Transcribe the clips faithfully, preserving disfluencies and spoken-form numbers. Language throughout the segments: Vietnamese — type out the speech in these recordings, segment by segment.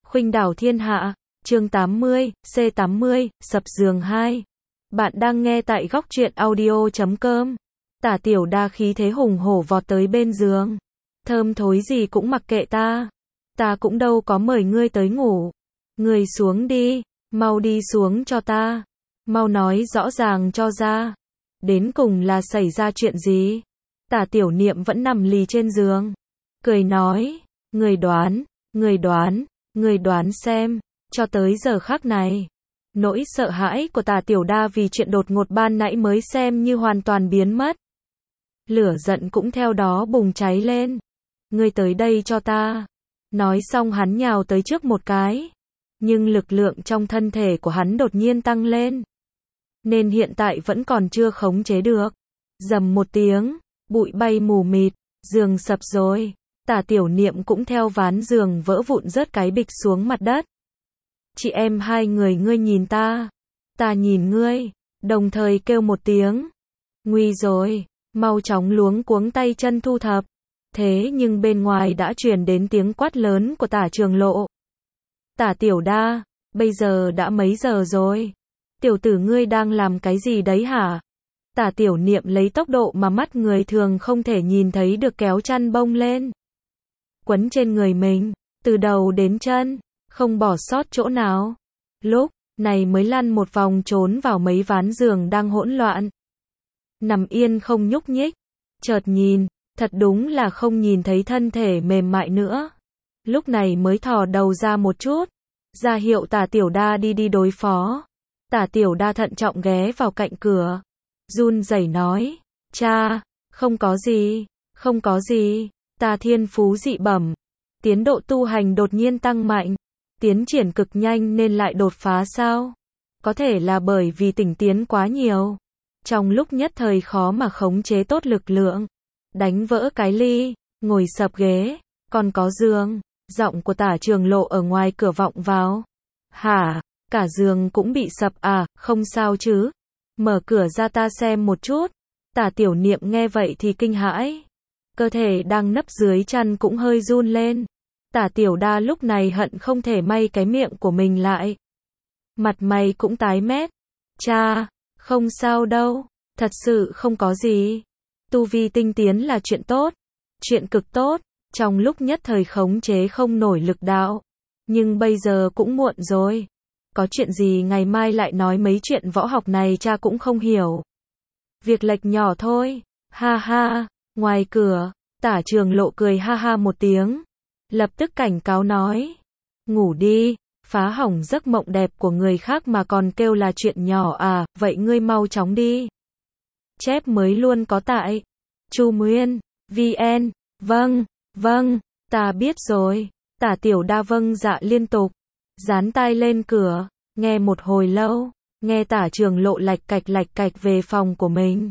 Khuynh đảo thiên hạ, chương tám mươi, C tám mươi, sập giường hai. Bạn đang nghe tại góc truyện audio chấm com. Tả Tiểu Đa khí thế hùng hổ vọt tới bên giường. Thơm thối gì cũng mặc kệ ta. Ta cũng đâu có mời ngươi tới ngủ. Ngươi xuống đi, mau đi xuống cho ta. Mau nói rõ ràng cho ra. Đến cùng là xảy ra chuyện gì? Tả Tiểu Niệm vẫn nằm lì trên giường. Cười nói, người đoán, người đoán, người đoán xem. Cho tới giờ khắc này, nỗi sợ hãi của Tả Tiểu Đa vì chuyện đột ngột ban nãy mới xem như hoàn toàn biến mất. Lửa giận cũng theo đó bùng cháy lên. Ngươi tới đây cho ta. Nói xong hắn nhào tới trước một cái. Nhưng lực lượng trong thân thể của hắn đột nhiên tăng lên. Nên hiện tại vẫn còn chưa khống chế được. Rầm một tiếng, bụi bay mù mịt, giường sập rồi. Tả Tiểu Niệm cũng theo ván giường vỡ vụn rớt cái bịch xuống mặt đất. Chị em hai người ngươi nhìn ta, ta nhìn ngươi, đồng thời kêu một tiếng. Nguy rồi, mau chóng luống cuống tay chân thu thập. Thế nhưng bên ngoài đã truyền đến tiếng quát lớn của Tả Trường Lộ. Tả Tiểu Đa, bây giờ đã mấy giờ rồi? Tiểu tử ngươi đang làm cái gì đấy hả? Tả Tiểu Niệm lấy tốc độ mà mắt người thường không thể nhìn thấy được kéo chăn bông lên. Quấn trên người mình, từ đầu đến chân, không bỏ sót chỗ nào. Lúc này mới lăn một vòng trốn vào mấy ván giường đang hỗn loạn. Nằm yên không nhúc nhích. Chợt nhìn, thật đúng là không nhìn thấy thân thể mềm mại nữa. Lúc này mới thò đầu ra một chút, ra hiệu Tả Tiểu Đa đi đi đối phó. Tả Tiểu Đa thận trọng ghé vào cạnh cửa, run rẩy nói, cha, không có gì, không có gì, ta thiên phú dị bẩm, tiến độ tu hành đột nhiên tăng mạnh, tiến triển cực nhanh nên lại đột phá sao? Có thể là bởi vì tỉnh tiến quá nhiều, trong lúc nhất thời khó mà khống chế tốt lực lượng, đánh vỡ cái ly, ngồi sập ghế, còn có giường. Giọng của Tả Trường Lộ ở ngoài cửa vọng vào. Hả? Cả giường cũng bị sập à? Không sao chứ? Mở cửa ra ta xem một chút. Tả Tiểu Niệm nghe vậy thì kinh hãi. Cơ thể đang nấp dưới chăn cũng hơi run lên. Tả Tiểu Đa lúc này hận không thể may cái miệng của mình lại. Mặt mày cũng tái mét. Cha, không sao đâu. Thật sự không có gì. Tu vi tinh tiến là chuyện tốt. Chuyện cực tốt. Trong lúc nhất thời khống chế không nổi lực đạo. Nhưng bây giờ cũng muộn rồi. Có chuyện gì ngày mai lại nói mấy chuyện võ học này cha cũng không hiểu. Việc lệch nhỏ thôi. Ha ha. Ngoài cửa, Tả Trường Lộ cười ha ha một tiếng. Lập tức cảnh cáo nói. Ngủ đi. Phá hỏng giấc mộng đẹp của người khác mà còn kêu là chuyện nhỏ à. Vậy ngươi mau chóng đi. Chép mới luôn có tại Chu Nguyên, vê en. Vâng. Vâng, ta biết rồi. Tả Tiểu Đa vâng dạ liên tục. Dán tai lên cửa. Nghe một hồi lâu. Nghe Tả Trường Lộ lạch cạch lạch cạch về phòng của mình.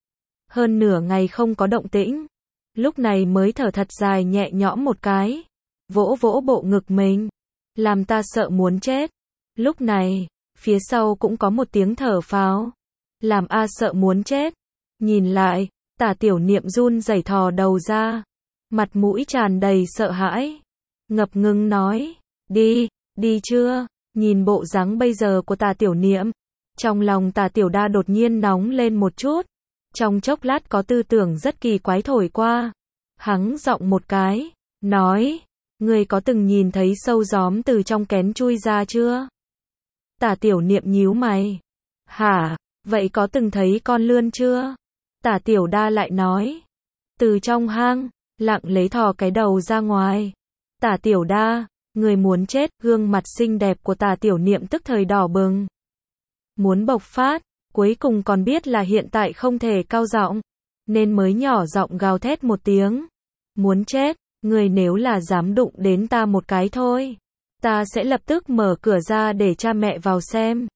Hơn nửa ngày không có động tĩnh. Lúc này mới thở thật dài nhẹ nhõm một cái. Vỗ vỗ bộ ngực mình. Làm ta sợ muốn chết. Lúc này, phía sau cũng có một tiếng thở phào. Làm a sợ muốn chết. Nhìn lại, Tả Tiểu Niệm run rẩy thò đầu ra. Mặt mũi tràn đầy sợ hãi. Ngập ngừng nói. Đi, đi chưa? Nhìn bộ dáng bây giờ của Tả Tiểu Niệm. Trong lòng Tả Tiểu Đa đột nhiên nóng lên một chút. Trong chốc lát có tư tưởng rất kỳ quái thổi qua. Hắng giọng một cái. Nói. Người có từng nhìn thấy sâu gióm từ trong kén chui ra chưa? Tả Tiểu Niệm nhíu mày. Hả? Vậy có từng thấy con lươn chưa? Tả Tiểu Đa lại nói. Từ trong hang. Lặng lấy thò cái đầu ra ngoài. Tả Tiểu Đa, người muốn chết, gương mặt xinh đẹp của Tả Tiểu Niệm tức thời đỏ bừng. Muốn bộc phát, cuối cùng còn biết là hiện tại không thể cao giọng, nên mới nhỏ giọng gào thét một tiếng. Muốn chết, người nếu là dám đụng đến ta một cái thôi, ta sẽ lập tức mở cửa ra để cha mẹ vào xem.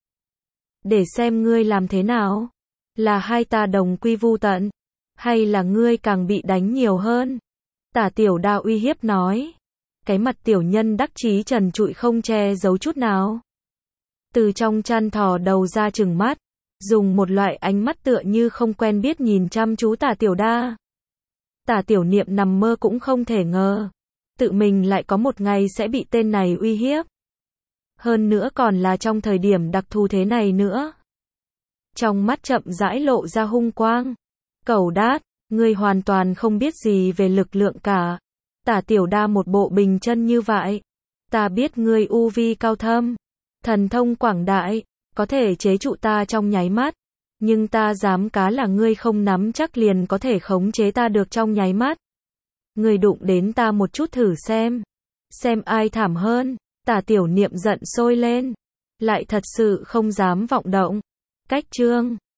Để xem ngươi làm thế nào. Là hai ta đồng quy vu tận, hay là ngươi càng bị đánh nhiều hơn. Tả Tiểu Đa uy hiếp nói. Cái mặt tiểu nhân đắc chí trần trụi không che giấu chút nào. Từ trong chăn thò đầu ra trừng mắt. Dùng một loại ánh mắt tựa như không quen biết nhìn chăm chú Tả Tiểu Đa. Tả Tiểu Niệm nằm mơ cũng không thể ngờ. tự mình lại có một ngày sẽ bị tên này uy hiếp. Hơn nữa còn là trong thời điểm đặc thù thế này nữa. Trong mắt chậm rãi lộ ra hung quang. Cẩu đát, ngươi hoàn toàn không biết gì về lực lượng cả. Tả Tiểu Đa một bộ bình chân như vậy. Ta biết ngươi u vi cao thâm, thần thông quảng đại, có thể chế trụ ta trong nháy mắt. Nhưng ta dám cá là ngươi không nắm chắc liền có thể khống chế ta được trong nháy mắt. Ngươi đụng đến ta một chút thử xem. Xem ai thảm hơn. Tả Tiểu Niệm giận sôi lên. Lại thật sự không dám vọng động. Cách chương